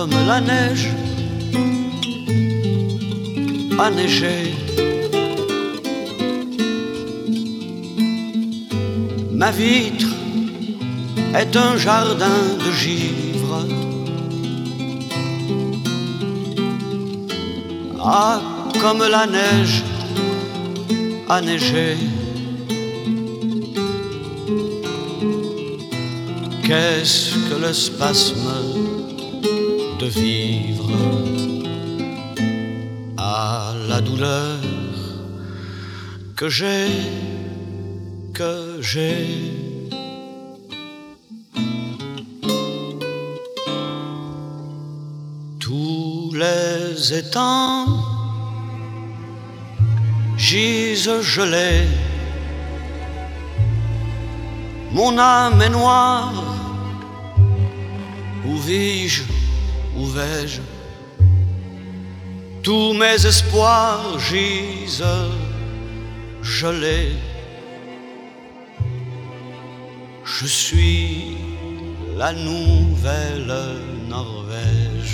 comme la neige a neigé. Ma vitre est un jardin de givre. Ah, comme la neige a neigé. Qu'est-ce que le spasme de vivre à la douleur que j'ai. Tous les étangs gisent gelés. Mon âme est noire. Où vis-je, où vais-je? Tous mes espoirs gisent gelés. Je suis la nouvelle Norvège.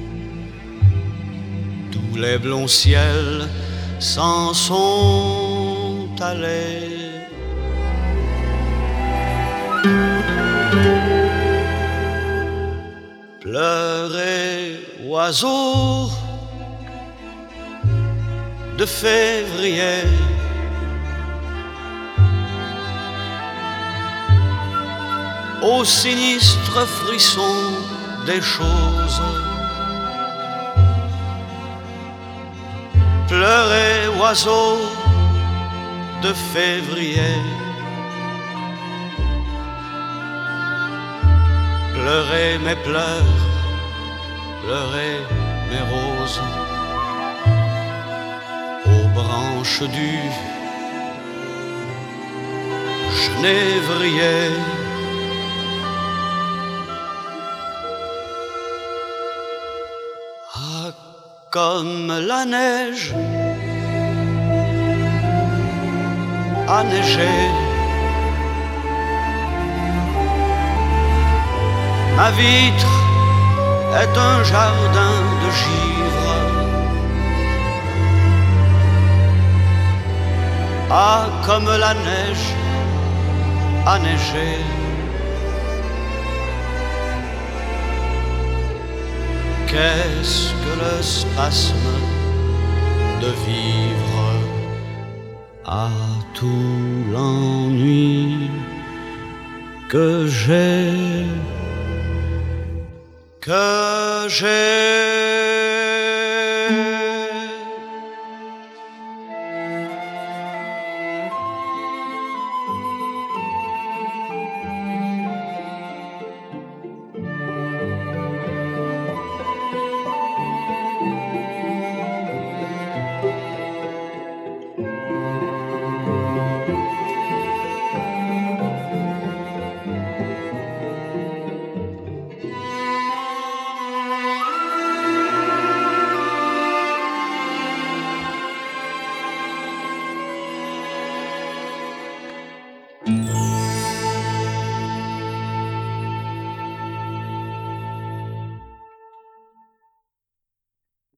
Tous les blonds ciels s'en sont allés. Pleurez, oiseaux de février. Au sinistre frisson des choses. Pleurez, oiseaux de février. Pleurez mes pleurs, pleurez mes roses. Aux branches du genévrier. Ah, comme la neige a neigé. Ma vitre est un jardin de givre. Ah, comme la neige a neigé. Qu'est-ce que le spasme de vivre à tout l'ennui que j'ai.